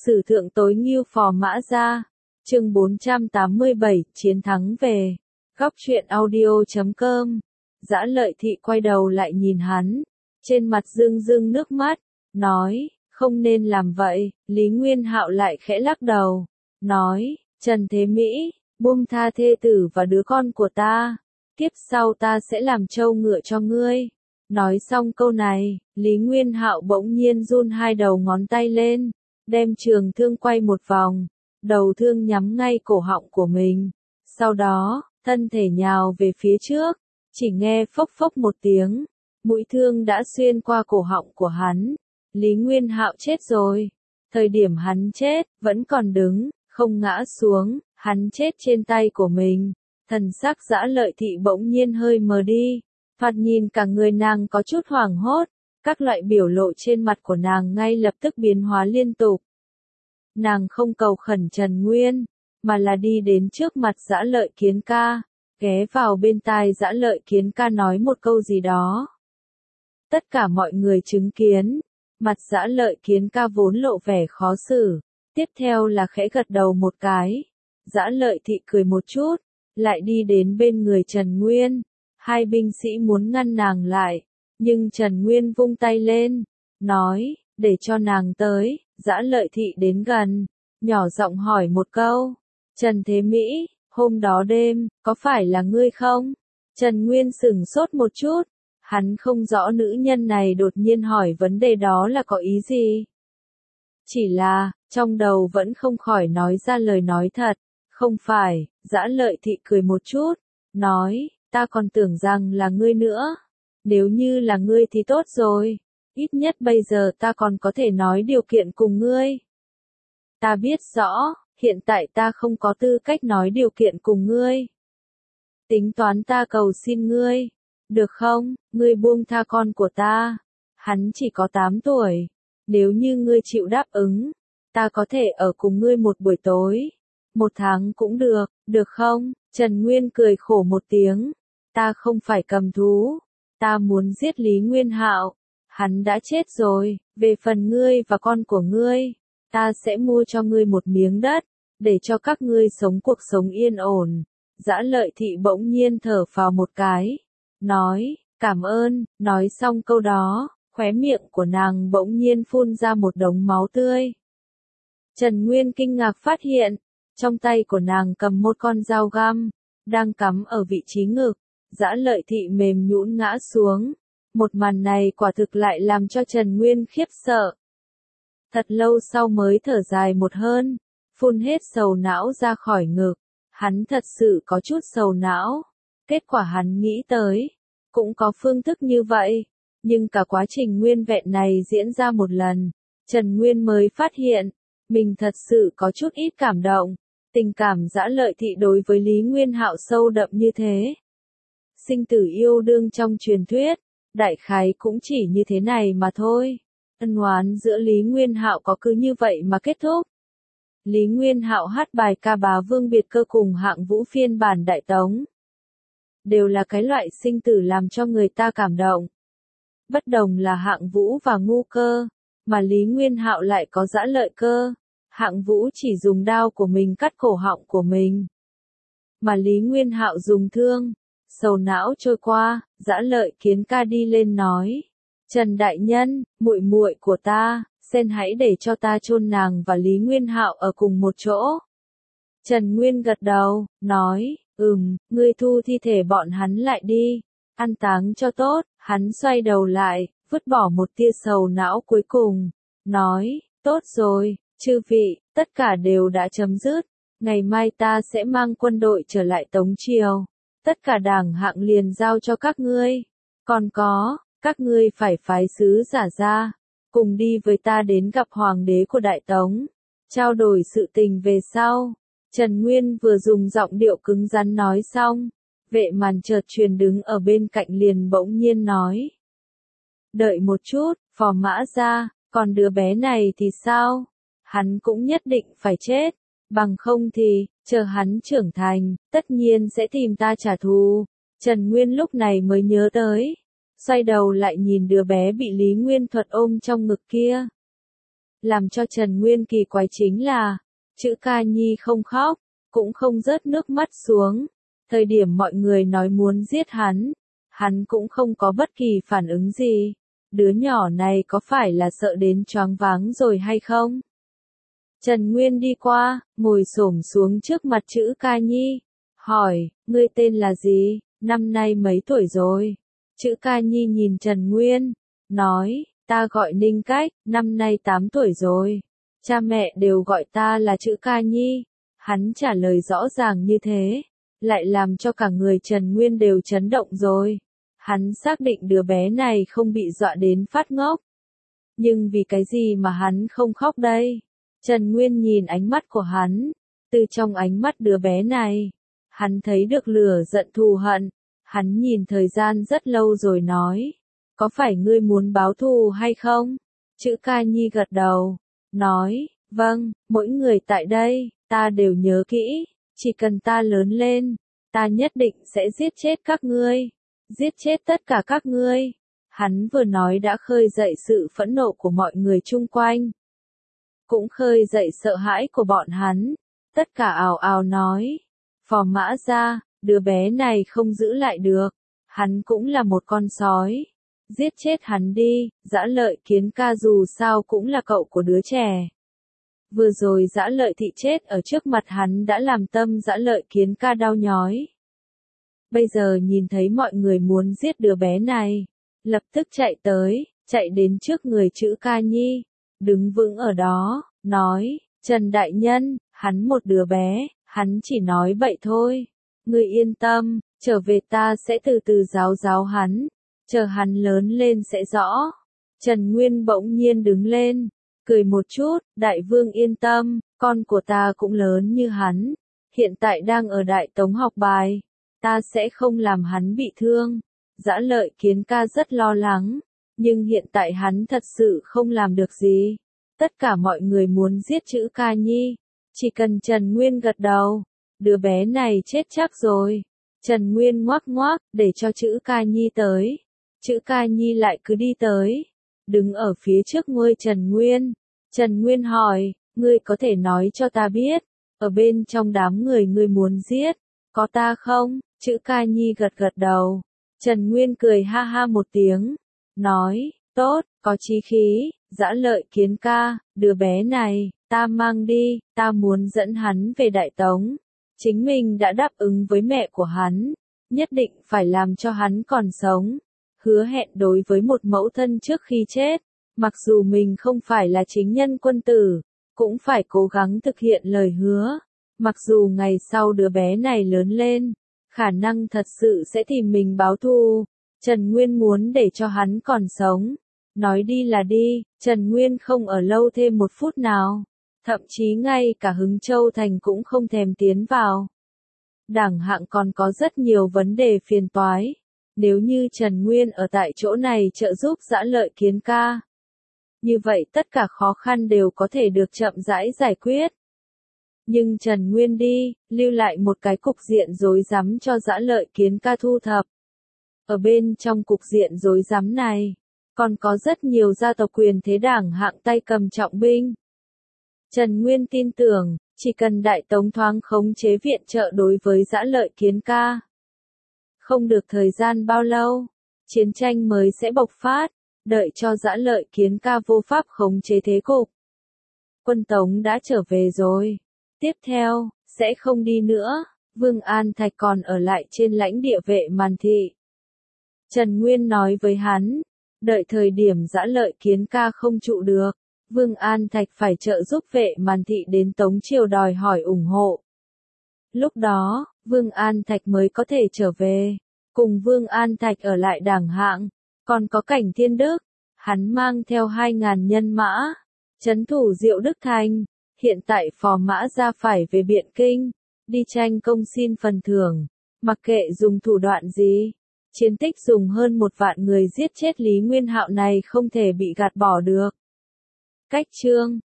Sử thượng tối ngưu phò mã gia. Chương 487, chiến thắng về. Góc truyện audio.com. Dã Lợi Thị quay đầu lại nhìn hắn, trên mặt rưng rưng nước mắt, nói, không nên làm vậy. Lý Nguyên Hạo lại khẽ lắc đầu, nói, Trần Thế Mỹ, buông tha thê tử và đứa con của ta, kiếp sau ta sẽ làm trâu ngựa cho ngươi. Nói xong câu này, Lý Nguyên Hạo bỗng nhiên run hai đầu ngón tay lên, đem trường thương quay một vòng, đầu thương nhắm ngay cổ họng của mình. Sau đó, thân thể nhào về phía trước, chỉ nghe phốc phốc một tiếng, mũi thương đã xuyên qua cổ họng của hắn. Lý Nguyên Hạo chết rồi. Thời điểm hắn chết, vẫn còn đứng, không ngã xuống, hắn chết trên tay của mình. Thần sắc Dã Lợi Thị bỗng nhiên hơi mờ đi, thoạt nhìn cả người nàng có chút hoảng hốt, các loại biểu lộ trên mặt của nàng ngay lập tức biến hóa liên tục. Nàng không cầu khẩn Trần Nguyên, mà là đi đến trước mặt Dã Lợi Kiến ca, ghé vào bên tai Dã Lợi Kiến ca nói một câu gì đó. Tất cả mọi người chứng kiến, mặt Dã Lợi Kiến ca vốn lộ vẻ khó xử, tiếp theo là khẽ gật đầu một cái. Dã Lợi Thị cười một chút, lại đi đến bên người Trần Nguyên. Hai binh sĩ muốn ngăn nàng lại, nhưng Trần Nguyên vung tay lên, nói, để cho nàng tới. Dã Lợi Thị đến gần, nhỏ giọng hỏi một câu, Trần Thế Mỹ, hôm đó đêm, có phải là ngươi không? Trần Nguyên sửng sốt một chút, hắn không rõ nữ nhân này đột nhiên hỏi vấn đề đó là có ý gì. Chỉ là, trong đầu vẫn không khỏi nói ra lời nói thật, không phải. Dã Lợi Thị cười một chút, nói, ta còn tưởng rằng là ngươi nữa. Nếu như là ngươi thì tốt rồi, ít nhất bây giờ ta còn có thể nói điều kiện cùng ngươi. Ta biết rõ, hiện tại ta không có tư cách nói điều kiện cùng ngươi. Tính toán ta cầu xin ngươi, được không? Ngươi buông tha con của ta, hắn chỉ có 8 tuổi. Nếu như ngươi chịu đáp ứng, ta có thể ở cùng ngươi một buổi tối, 1 tháng cũng được không? Trần Nguyên cười khổ một tiếng, ta không phải cầm thú, ta muốn giết Lý Nguyên Hạo, hắn đã chết rồi. Về phần ngươi và con của ngươi, ta sẽ mua cho ngươi một miếng đất, để cho các ngươi sống cuộc sống yên ổn. Dã Lợi Thị bỗng nhiên thở phào một cái, nói, cảm ơn. Nói xong câu đó, khóe miệng của nàng bỗng nhiên phun ra một đống máu tươi. Trần Nguyên kinh ngạc phát hiện, trong tay của nàng cầm một con dao găm, đang cắm ở vị trí ngực. Dã Lợi Thị mềm nhũn ngã xuống. Một màn này quả thực lại làm cho Trần Nguyên khiếp sợ. Thật lâu sau mới thở dài một hơi, phun hết sầu não ra khỏi ngực. Hắn thật sự có chút sầu não. Kết quả hắn nghĩ tới, cũng có phương thức như vậy. Nhưng cả quá trình nguyên vẹn này diễn ra một lần, Trần Nguyên mới phát hiện, mình thật sự có chút ít cảm động. Tình cảm Dã Lợi Thị đối với Lý Nguyên Hạo sâu đậm như thế. Sinh tử yêu đương trong truyền thuyết, đại khái cũng chỉ như thế này mà thôi. Ân oán giữa Lý Nguyên Hạo có cứ như vậy mà kết thúc. Lý Nguyên Hạo hát bài ca Bá Vương Biệt Cơ cùng Hạng Vũ phiên bản Đại Tống. Đều là cái loại sinh tử làm cho người ta cảm động. Bất đồng là Hạng Vũ và Ngu Cơ, mà Lý Nguyên Hạo lại có Dã Lợi Cơ. Hạng Vũ chỉ dùng đao của mình cắt cổ họng của mình, mà Lý Nguyên Hạo dùng thương. Sầu não trôi qua, Dã Lợi Kiến ca đi lên nói, Trần đại nhân, muội muội của ta, xin hãy để cho ta chôn nàng và Lý Nguyên Hạo ở cùng một chỗ. Trần Nguyên gật đầu, nói, ngươi thu thi thể bọn hắn lại đi, an táng cho tốt. Hắn xoay đầu lại, vứt bỏ một tia sầu não cuối cùng, nói, tốt rồi, chư vị, tất cả đều đã chấm dứt. Ngày mai ta sẽ mang quân đội trở lại Tống Triều. Tất cả đảng hạng liền giao cho các ngươi. Còn có, các ngươi phải phái sứ giả ra, cùng đi với ta đến gặp hoàng đế của Đại Tống, trao đổi sự tình về sau. Trần Nguyên vừa dùng giọng điệu cứng rắn nói xong, Vệ Màn chợt truyền đứng ở bên cạnh liền bỗng nhiên nói. Đợi một chút, phò mã ra, còn đứa bé này thì sao? Hắn cũng nhất định phải chết, bằng không thì, chờ hắn trưởng thành, tất nhiên sẽ tìm ta trả thù. Trần Nguyên lúc này mới nhớ tới, xoay đầu lại nhìn đứa bé bị Lý Nguyên Thuật ôm trong ngực kia. Làm cho Trần Nguyên kỳ quái chính là, Chữ Ca Nhi không khóc, cũng không rớt nước mắt xuống. Thời điểm mọi người nói muốn giết hắn cũng không có bất kỳ phản ứng gì. Đứa nhỏ này có phải là sợ đến choáng váng rồi hay không? Trần Nguyên đi qua, ngồi xổm xuống trước mặt Chữ Ca Nhi, hỏi, ngươi tên là gì, năm nay mấy tuổi rồi? Chữ Ca Nhi nhìn Trần Nguyên, nói, ta gọi Ninh Cách, năm nay 8 tuổi rồi. Cha mẹ đều gọi ta là Chữ Ca Nhi. Hắn trả lời rõ ràng như thế, lại làm cho cả người Trần Nguyên đều chấn động rồi. Hắn xác định đứa bé này không bị dọa đến phát ngốc. Nhưng vì cái gì mà hắn không khóc đây? Trần Nguyên nhìn ánh mắt của hắn, từ trong ánh mắt đứa bé này, hắn thấy được lửa giận thù hận. Hắn nhìn thời gian rất lâu rồi nói, có phải ngươi muốn báo thù hay không? Chữ Ca Nhi gật đầu, nói, vâng, mỗi người tại đây, ta đều nhớ kỹ, chỉ cần ta lớn lên, ta nhất định sẽ giết chết các ngươi, giết chết tất cả các ngươi. Hắn vừa nói đã khơi dậy sự phẫn nộ của mọi người chung quanh, cũng khơi dậy sợ hãi của bọn hắn, tất cả ào ào nói, Phò Mã Gia, đứa bé này không giữ lại được, hắn cũng là một con sói, giết chết hắn đi. Dã Lợi Kiến Ca dù sao cũng là cậu của đứa trẻ. Vừa rồi Dã Lợi Thị chết ở trước mặt hắn đã làm tâm Dã Lợi Kiến Ca đau nhói. Bây giờ nhìn thấy mọi người muốn giết đứa bé này, lập tức chạy tới, chạy đến trước người Chữ Ca Nhi, đứng vững ở đó, nói, Trần Đại Nhân, hắn một đứa bé, hắn chỉ nói bậy thôi. Ngươi yên tâm, trở về ta sẽ từ từ giáo hắn, chờ hắn lớn lên sẽ rõ. Trần Nguyên bỗng nhiên đứng lên, cười một chút, Đại Vương yên tâm, con của ta cũng lớn như hắn, hiện tại đang ở Đại Tống học bài, ta sẽ không làm hắn bị thương. Dã Lợi Kiến Ca rất lo lắng, nhưng hiện tại hắn thật sự không làm được gì. Tất cả mọi người muốn giết Chữ Ca Nhi, chỉ cần Trần Nguyên gật đầu, đứa bé này chết chắc rồi. Trần Nguyên ngoác ngoác, để cho Chữ Ca Nhi tới. Chữ Ca Nhi lại cứ đi tới, đứng ở phía trước ngôi Trần Nguyên. Trần Nguyên hỏi, ngươi có thể nói cho ta biết, ở bên trong đám người ngươi muốn giết, có ta không? Chữ Ca Nhi gật gật đầu. Trần Nguyên cười ha ha một tiếng, nói, tốt, có chí khí. Dã Lợi Kiến Ca, đứa bé này, ta mang đi, ta muốn dẫn hắn về Đại Tống. Chính mình đã đáp ứng với mẹ của hắn, nhất định phải làm cho hắn còn sống. Hứa hẹn đối với một mẫu thân trước khi chết, mặc dù mình không phải là chính nhân quân tử, cũng phải cố gắng thực hiện lời hứa. Mặc dù ngày sau đứa bé này lớn lên, khả năng thật sự sẽ tìm mình báo thù. Trần Nguyên muốn để cho hắn còn sống. Nói đi là đi, Trần Nguyên không ở lâu thêm một phút nào. Thậm chí ngay cả Hứng Châu Thành cũng không thèm tiến vào. Đảng hạng còn có rất nhiều vấn đề phiền toái. Nếu như Trần Nguyên ở tại chỗ này trợ giúp Dã Lợi Kiến Ca, như vậy tất cả khó khăn đều có thể được chậm rãi giải quyết. Nhưng Trần Nguyên đi, lưu lại một cái cục diện rối rắm cho Dã Lợi Kiến Ca thu thập. Ở bên trong cục diện rối rắm này, còn có rất nhiều gia tộc quyền thế đảng hạng tay cầm trọng binh. Trần Nguyên tin tưởng, chỉ cần Đại Tống thoáng khống chế viện trợ đối với Dã Lợi Kiến Ca, không được thời gian bao lâu, chiến tranh mới sẽ bộc phát, đợi cho Dã Lợi Kiến Ca vô pháp khống chế thế cục. Quân Tống đã trở về rồi. Tiếp theo, sẽ không đi nữa, Vương An Thạch còn ở lại trên lãnh địa Vệ Màn Thị. Trần Nguyên nói với hắn, đợi thời điểm Dã Lợi Kiến Ca không trụ được, Vương An Thạch phải trợ giúp Vệ Màn Thị đến Tống Triều đòi hỏi ủng hộ. Lúc đó, Vương An Thạch mới có thể trở về. Cùng Vương An Thạch ở lại đảng hạng, còn có Cảnh Thiên Đức, hắn mang theo 2.000 nhân mã, trấn thủ Diệu Đức Thành. Hiện tại Phò Mã Gia phải về Biện Kinh, đi tranh công xin phần thưởng, mặc kệ dùng thủ đoạn gì. Chiến tích dùng hơn 1 vạn người giết chết Lý Nguyên Hạo này không thể bị gạt bỏ được. Cách chương